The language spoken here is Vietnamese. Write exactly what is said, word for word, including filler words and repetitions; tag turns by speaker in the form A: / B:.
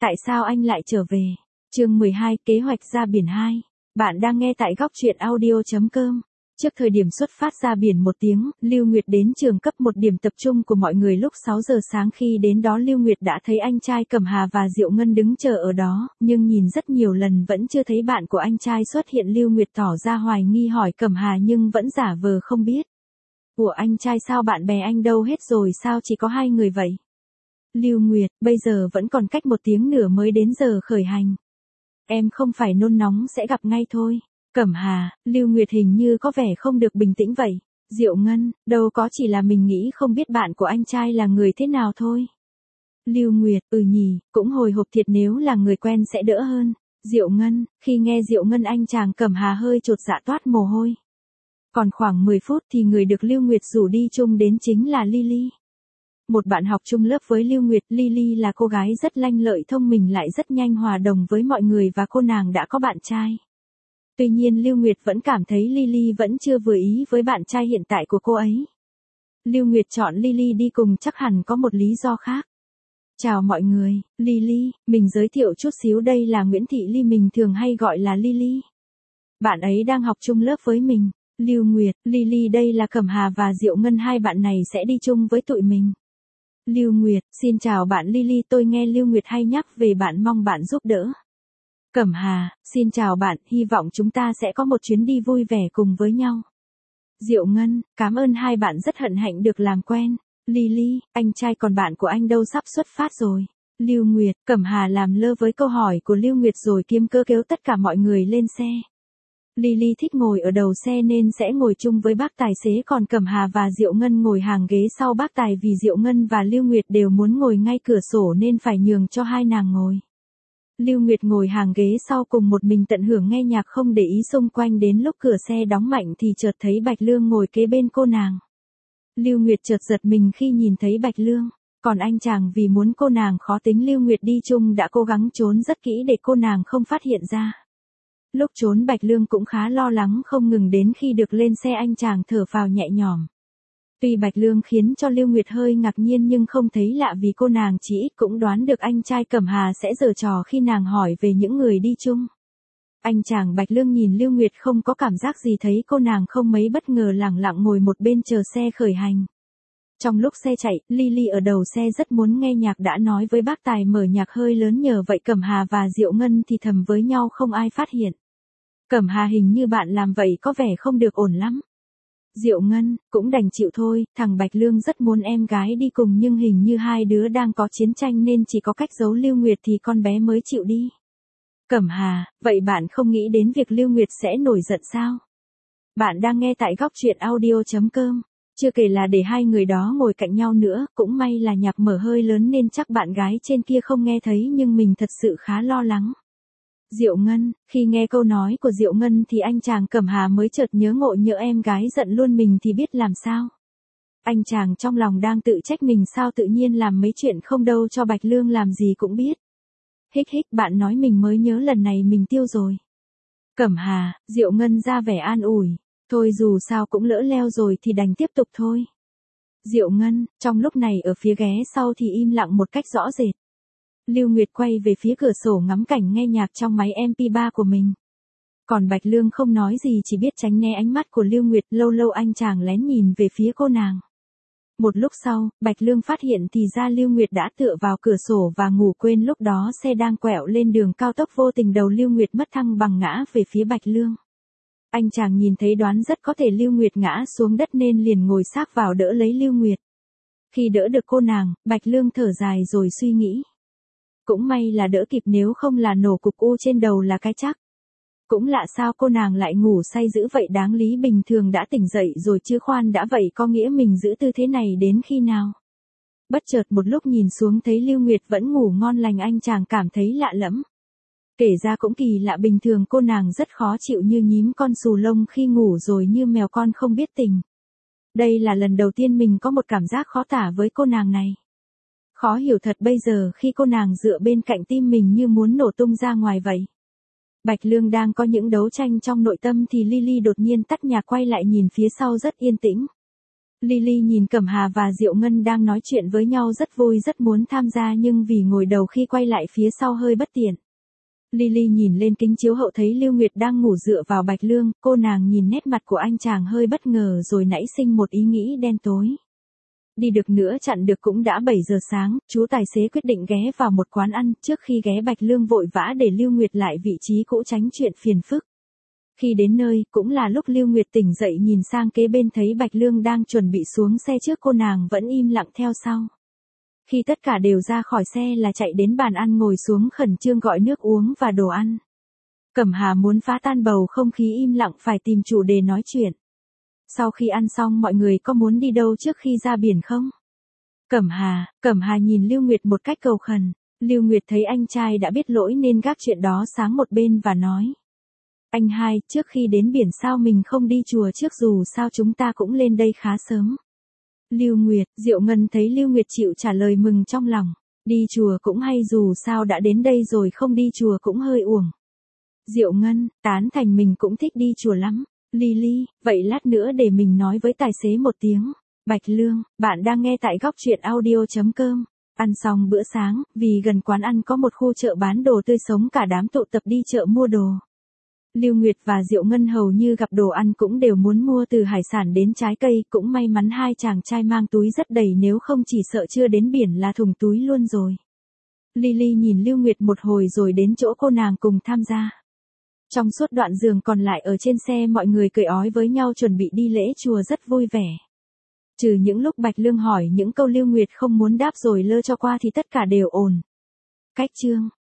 A: tại sao anh lại trở về? Chương mười hai, kế hoạch ra biển hai. Bạn đang nghe tại góc truyện audio chấm com. Trước thời điểm xuất phát ra biển một tiếng, Lưu Nguyệt đến trường cấp một điểm tập trung của mọi người lúc sáu giờ sáng. Khi đến đó Lưu Nguyệt đã thấy anh trai Cẩm Hà và Diệu Ngân đứng chờ ở đó, nhưng nhìn rất nhiều lần vẫn chưa thấy bạn của anh trai xuất hiện. Lưu Nguyệt tỏ ra hoài nghi hỏi Cẩm Hà nhưng vẫn giả vờ không biết. Ủa anh trai sao bạn bè anh đâu hết rồi, sao chỉ có hai người vậy? Lưu Nguyệt, bây giờ vẫn còn cách một tiếng nữa mới đến giờ khởi hành. Em không phải nôn nóng sẽ gặp ngay thôi. Cẩm Hà, Lưu Nguyệt hình như có vẻ không được bình tĩnh vậy. Diệu Ngân, đâu có, chỉ là mình nghĩ không biết bạn của anh trai là người thế nào thôi. Lưu Nguyệt, ừ nhỉ, cũng hồi hộp thiệt, nếu là người quen sẽ đỡ hơn. Diệu Ngân, khi nghe Diệu Ngân anh chàng Cẩm Hà hơi chột dạ toát mồ hôi. Còn khoảng mười phút thì người được Lưu Nguyệt rủ đi chung đến chính là Lily. Một bạn học chung lớp với Lưu Nguyệt. Lily là cô gái rất lanh lợi, thông minh, lại rất nhanh hòa đồng với mọi người và cô nàng đã có bạn trai. Tuy nhiên Lưu Nguyệt vẫn cảm thấy Lily vẫn chưa vừa ý với bạn trai hiện tại của cô ấy. Lưu Nguyệt chọn Lily đi cùng chắc hẳn có một lý do khác. Chào mọi người, Lily, mình giới thiệu chút xíu, đây là Nguyễn Thị Ly, mình thường hay gọi là Lily. Bạn ấy đang học chung lớp với mình. Lưu Nguyệt, Lily, đây là Cẩm Hà và Diệu Ngân, hai bạn này sẽ đi chung với tụi mình. Lưu Nguyệt, xin chào bạn Lily, tôi nghe Lưu Nguyệt hay nhắc về bạn, mong bạn giúp đỡ. Cẩm Hà, xin chào bạn, hy vọng chúng ta sẽ có một chuyến đi vui vẻ cùng với nhau. Diệu Ngân, cảm ơn hai bạn, rất hân hạnh được làm quen. Lily, anh trai còn bạn của anh đâu, sắp xuất phát rồi. Lưu Nguyệt, Cẩm Hà làm lơ với câu hỏi của Lưu Nguyệt rồi kiêm cơ kéo tất cả mọi người lên xe. Lily thích ngồi ở đầu xe nên sẽ ngồi chung với bác tài xế, còn Cẩm Hà và Diệu Ngân ngồi hàng ghế sau bác tài, vì Diệu Ngân và Lưu Nguyệt đều muốn ngồi ngay cửa sổ nên phải nhường cho hai nàng ngồi. Lưu Nguyệt ngồi hàng ghế sau cùng một mình tận hưởng nghe nhạc, không để ý xung quanh. Đến lúc cửa xe đóng mạnh thì chợt thấy Bạch Lương ngồi kế bên cô nàng. Lưu Nguyệt chợt giật mình khi nhìn thấy Bạch Lương, còn anh chàng vì muốn cô nàng khó tính Lưu Nguyệt đi chung đã cố gắng trốn rất kỹ để cô nàng không phát hiện ra. Lúc trốn Bạch Lương cũng khá lo lắng không ngừng, đến khi được lên xe anh chàng thở phào nhẹ nhõm. Tuy Bạch Lương khiến cho Lưu Nguyệt hơi ngạc nhiên nhưng không thấy lạ, vì cô nàng chỉ ít cũng đoán được anh trai Cẩm Hà sẽ giở trò khi nàng hỏi về những người đi chung. Anh chàng Bạch Lương nhìn Lưu Nguyệt không có cảm giác gì, thấy cô nàng không mấy bất ngờ lẳng lặng ngồi một bên chờ xe khởi hành. Trong lúc xe chạy, Lily ở đầu xe rất muốn nghe nhạc, đã nói với bác tài mở nhạc hơi lớn, nhờ vậy Cẩm Hà và Diệu Ngân thì thầm với nhau không ai phát hiện. Cẩm Hà, hình như bạn làm vậy có vẻ không được ổn lắm. Diệu Ngân, cũng đành chịu thôi, thằng Bạch Lương rất muốn em gái đi cùng nhưng hình như hai đứa đang có chiến tranh nên chỉ có cách giấu Lưu Nguyệt thì con bé mới chịu đi. Cẩm Hà, vậy bạn không nghĩ đến việc Lưu Nguyệt sẽ nổi giận sao? Bạn đang nghe tại góc truyện audio chấm com. Chưa kể là để hai người đó ngồi cạnh nhau nữa, cũng may là nhạc mở hơi lớn nên chắc bạn gái trên kia không nghe thấy, nhưng mình thật sự khá lo lắng. Diệu Ngân, khi nghe câu nói của Diệu Ngân thì anh chàng Cẩm Hà mới chợt nhớ ngộ, nhỡ em gái giận luôn mình thì biết làm sao. Anh chàng trong lòng đang tự trách mình sao tự nhiên làm mấy chuyện không đâu cho Bạch Lương làm gì cũng biết. Hích hích, bạn nói mình mới nhớ lần này mình tiêu rồi. Cẩm Hà, Diệu Ngân ra vẻ an ủi, thôi dù sao cũng lỡ leo rồi thì đành tiếp tục thôi. Diệu Ngân, trong lúc này ở phía ghé sau thì im lặng một cách rõ rệt. Lưu Nguyệt quay về phía cửa sổ ngắm cảnh nghe nhạc trong máy em pê ba của mình. Còn Bạch Lương không nói gì, chỉ biết tránh né ánh mắt của Lưu Nguyệt, lâu lâu anh chàng lén nhìn về phía cô nàng. Một lúc sau, Bạch Lương phát hiện thì ra Lưu Nguyệt đã tựa vào cửa sổ và ngủ quên, lúc đó xe đang quẹo lên đường cao tốc, vô tình đầu Lưu Nguyệt mất thăng bằng ngã về phía Bạch Lương. Anh chàng nhìn thấy đoán rất có thể Lưu Nguyệt ngã xuống đất nên liền ngồi xác vào đỡ lấy Lưu Nguyệt. Khi đỡ được cô nàng, Bạch Lương thở dài rồi suy nghĩ. Cũng may là đỡ kịp, nếu không là nổ cục u trên đầu là cái chắc. Cũng lạ sao cô nàng lại ngủ say dữ vậy, đáng lý bình thường đã tỉnh dậy rồi chứ, khoan đã, vậy có nghĩa mình giữ tư thế này đến khi nào? Bất chợt một lúc nhìn xuống thấy Lưu Nguyệt vẫn ngủ ngon lành, anh chàng cảm thấy lạ lẫm. Kể ra cũng kỳ lạ, bình thường cô nàng rất khó chịu như nhím con xù lông khi ngủ rồi như mèo con không biết tình. Đây là lần đầu tiên mình có một cảm giác khó tả với cô nàng này. Khó hiểu thật bây giờ khi cô nàng dựa bên cạnh, tim mình như muốn nổ tung ra ngoài vậy. Bạch Lương đang có những đấu tranh trong nội tâm thì Lily đột nhiên tắt nhạc, quay lại nhìn phía sau rất yên tĩnh. Lily nhìn Cẩm Hà và Diệu Ngân đang nói chuyện với nhau rất vui rất muốn tham gia nhưng vì ngồi đầu khi quay lại phía sau hơi bất tiện. Lily nhìn lên kính chiếu hậu thấy Lưu Nguyệt đang ngủ dựa vào Bạch Lương, cô nàng nhìn nét mặt của anh chàng hơi bất ngờ rồi nảy sinh một ý nghĩ đen tối. Đi được nữa chặn được cũng đã bảy giờ sáng, chú tài xế quyết định ghé vào một quán ăn, trước khi ghé Bạch Lương vội vã để Lưu Nguyệt lại vị trí cũ tránh chuyện phiền phức. Khi đến nơi, cũng là lúc Lưu Nguyệt tỉnh dậy nhìn sang kế bên thấy Bạch Lương đang chuẩn bị xuống xe trước cô nàng vẫn im lặng theo sau. Khi tất cả đều ra khỏi xe là chạy đến bàn ăn ngồi xuống khẩn trương gọi nước uống và đồ ăn. Cẩm Hà muốn phá tan bầu không khí im lặng phải tìm chủ đề nói chuyện. Sau khi ăn xong mọi người có muốn đi đâu trước khi ra biển không? Cẩm Hà, Cẩm Hà nhìn Lưu Nguyệt một cách cầu khẩn. Lưu Nguyệt thấy anh trai đã biết lỗi nên gác chuyện đó sang một bên và nói. Anh hai, trước khi đến biển sao mình không đi chùa trước dù sao chúng ta cũng lên đây khá sớm. Lưu Nguyệt, Diệu Ngân thấy Lưu Nguyệt chịu trả lời mừng trong lòng. Đi chùa cũng hay dù sao đã đến đây rồi không đi chùa cũng hơi uổng. Diệu Ngân, tán thành mình cũng thích đi chùa lắm. Lily, vậy lát nữa để mình nói với tài xế một tiếng. Bạch Lương, bạn đang nghe tại góc truyện audio.com. Ăn xong bữa sáng, vì gần quán ăn có một khu chợ bán đồ tươi sống cả đám tụ tập đi chợ mua đồ. Lưu Nguyệt và Diệu Ngân hầu như gặp đồ ăn cũng đều muốn mua từ hải sản đến trái cây, cũng may mắn hai chàng trai mang túi rất đầy nếu không chỉ sợ chưa đến biển là thùng túi luôn rồi. Lily nhìn Lưu Nguyệt một hồi rồi đến chỗ cô nàng cùng tham gia. Trong suốt đoạn giường còn lại ở trên xe mọi người cười ói với nhau chuẩn bị đi lễ chùa rất vui vẻ. Trừ những lúc Bạch Lương hỏi những câu Lưu Nguyệt không muốn đáp rồi lơ cho qua thì tất cả đều ổn. Cách chương